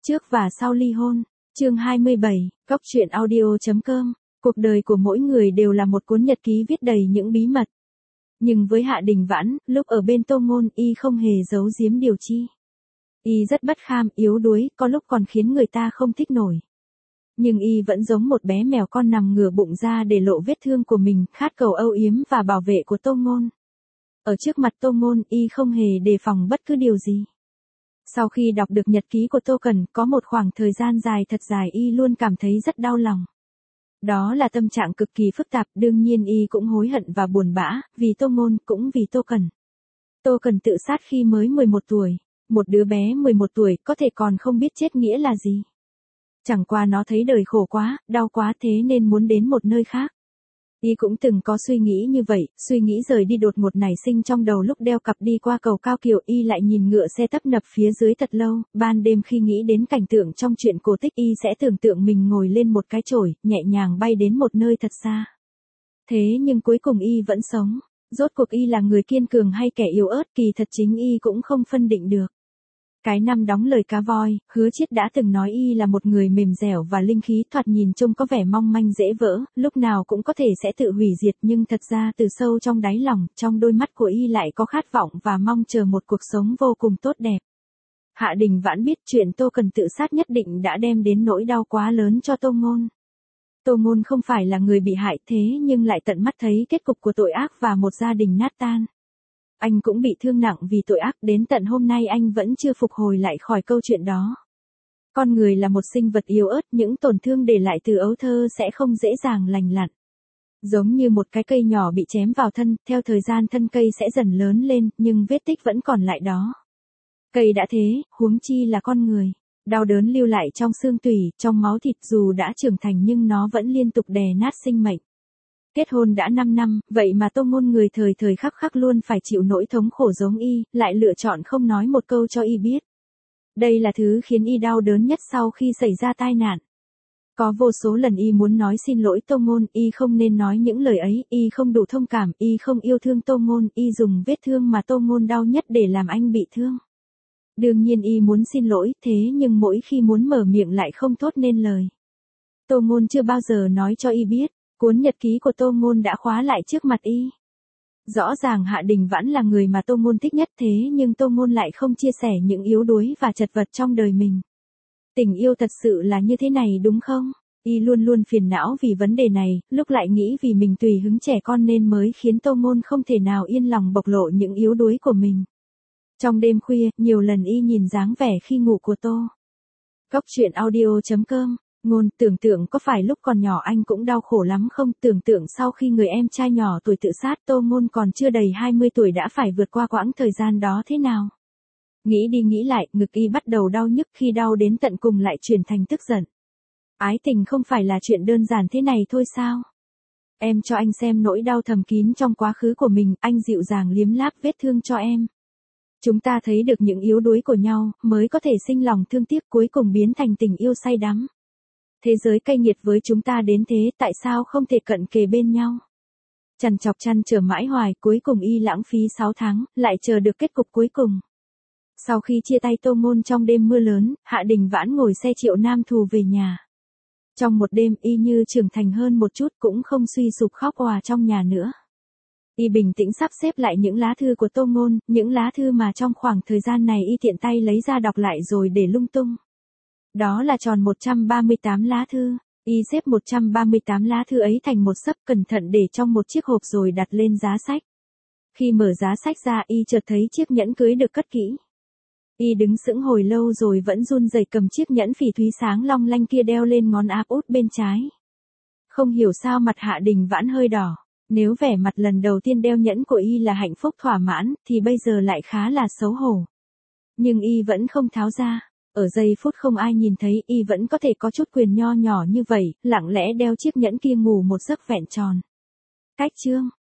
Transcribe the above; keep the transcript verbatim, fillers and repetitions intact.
Trước và sau ly hôn, chương hai mươi bảy, Góc truyện audio chấm com. Cuộc đời của mỗi người đều là một cuốn nhật ký viết đầy những bí mật. Nhưng với Hạ Đình Vãn, lúc ở bên Tô Ngôn, y không hề giấu giếm điều chi. Y rất bất kham, yếu đuối, có lúc còn khiến người ta không thích nổi. Nhưng y vẫn giống một bé mèo con nằm ngửa bụng ra để lộ vết thương của mình, khát cầu âu yếm và bảo vệ của Tô Ngôn. Ở trước mặt Tô Ngôn, y không hề đề phòng bất cứ điều gì. Sau khi đọc được nhật ký của Tô Cần, có một khoảng thời gian dài thật dài y luôn cảm thấy rất đau lòng. Đó là tâm trạng cực kỳ phức tạp, đương nhiên y cũng hối hận và buồn bã, vì Tô Ngôn, cũng vì Tô Cần. Tô Cần tự sát khi mới mười một tuổi, một đứa bé mười một tuổi có thể còn không biết chết nghĩa là gì. Chẳng qua nó thấy đời khổ quá, đau quá thế nên muốn đến một nơi khác. Y cũng từng có suy nghĩ như vậy, suy nghĩ rời đi đột ngột nảy sinh trong đầu lúc đeo cặp đi qua cầu Cao Kiều, y lại nhìn ngựa xe tấp nập phía dưới thật lâu, ban đêm khi nghĩ đến cảnh tượng trong truyện cổ tích y sẽ tưởng tượng mình ngồi lên một cái chổi, nhẹ nhàng bay đến một nơi thật xa. Thế nhưng cuối cùng y vẫn sống, rốt cuộc y là người kiên cường hay kẻ yếu ớt kỳ thật chính y cũng không phân định được. Cái năm đóng lời Cá Voi, Hứa Chiết đã từng nói y là một người mềm dẻo và linh khí, thoạt nhìn trông có vẻ mong manh dễ vỡ, lúc nào cũng có thể sẽ tự hủy diệt, nhưng thật ra từ sâu trong đáy lòng, trong đôi mắt của y lại có khát vọng và mong chờ một cuộc sống vô cùng tốt đẹp. Hạ Đình Vãn biết chuyện Tô Cần tự sát nhất định đã đem đến nỗi đau quá lớn cho Tô Ngôn. Tô Ngôn không phải là người bị hại thế nhưng lại tận mắt thấy kết cục của tội ác và một gia đình nát tan. Anh cũng bị thương nặng vì tội ác, đến tận hôm nay anh vẫn chưa phục hồi lại khỏi câu chuyện đó. Con người là một sinh vật yếu ớt, những tổn thương để lại từ ấu thơ sẽ không dễ dàng lành lặn. Giống như một cái cây nhỏ bị chém vào thân, theo thời gian thân cây sẽ dần lớn lên, nhưng vết tích vẫn còn lại đó. Cây đã thế, huống chi là con người. Đau đớn lưu lại trong xương tủy, trong máu thịt, dù đã trưởng thành nhưng nó vẫn liên tục đè nát sinh mệnh. Kết hôn đã năm năm, vậy mà Tô Ngôn người thời thời khắc khắc luôn phải chịu nỗi thống khổ giống y, lại lựa chọn không nói một câu cho y biết. Đây là thứ khiến y đau đớn nhất sau khi xảy ra tai nạn. Có vô số lần y muốn nói xin lỗi Tô Ngôn, y không nên nói những lời ấy, y không đủ thông cảm, y không yêu thương Tô Ngôn, y dùng vết thương mà Tô Ngôn đau nhất để làm anh bị thương. Đương nhiên y muốn xin lỗi, thế nhưng mỗi khi muốn mở miệng lại không thốt nên lời. Tô Ngôn chưa bao giờ nói cho y biết. Cuốn nhật ký của Tô Ngôn đã khóa lại trước mặt y. Rõ ràng Hạ Đình Vãn là người mà Tô Ngôn thích nhất, thế nhưng Tô Ngôn lại không chia sẻ những yếu đuối và chật vật trong đời mình. Tình yêu thật sự là như thế này đúng không? Y luôn luôn phiền não vì vấn đề này, lúc lại nghĩ vì mình tùy hứng trẻ con nên mới khiến Tô Ngôn không thể nào yên lòng bộc lộ những yếu đuối của mình. Trong đêm khuya, nhiều lần y nhìn dáng vẻ khi ngủ của Tô. Góc truyện audio chấm com. Ngôn, tưởng tượng có phải lúc còn nhỏ anh cũng đau khổ lắm không? Tưởng tượng sau khi người em trai nhỏ tuổi tự sát, Tô Ngôn còn chưa đầy hai mươi tuổi đã phải vượt qua quãng thời gian đó thế nào? Nghĩ đi nghĩ lại, ngực y bắt đầu đau nhức, khi đau đến tận cùng lại chuyển thành tức giận. Ái tình không phải là chuyện đơn giản thế này thôi sao? Em cho anh xem nỗi đau thầm kín trong quá khứ của mình, anh dịu dàng liếm láp vết thương cho em. Chúng ta thấy được những yếu đuối của nhau, mới có thể sinh lòng thương tiếc, cuối cùng biến thành tình yêu say đắm. Thế giới cay nghiệt với chúng ta đến thế, tại sao không thể cận kề bên nhau? Trằn trọc trăn trở mãi hoài, cuối cùng y lãng phí sáu tháng, lại chờ được kết cục cuối cùng. Sau khi chia tay Tô Ngôn trong đêm mưa lớn, Hạ Đình Vãn ngồi xe Triệu Nam Thù về nhà. Trong một đêm, y như trưởng thành hơn một chút, cũng không suy sụp khóc òa trong nhà nữa. Y bình tĩnh sắp xếp lại những lá thư của Tô Ngôn, những lá thư mà trong khoảng thời gian này y tiện tay lấy ra đọc lại rồi để lung tung. Đó là tròn một trăm ba mươi tám lá thư, y xếp một trăm ba mươi tám lá thư ấy thành một xấp cẩn thận để trong một chiếc hộp rồi đặt lên giá sách. Khi mở giá sách ra y chợt thấy chiếc nhẫn cưới được cất kỹ. Y đứng sững hồi lâu rồi vẫn run rẩy cầm chiếc nhẫn phỉ thúy sáng long lanh kia đeo lên ngón áp út bên trái. Không hiểu sao mặt Hạ Đình Vãn hơi đỏ, nếu vẻ mặt lần đầu tiên đeo nhẫn của y là hạnh phúc thỏa mãn, thì bây giờ lại khá là xấu hổ. Nhưng y vẫn không tháo ra. Ở giây phút không ai nhìn thấy, y vẫn có thể có chút quyền nho nhỏ như vậy, lặng lẽ đeo chiếc nhẫn kia ngủ một giấc vẹn tròn. Cách chương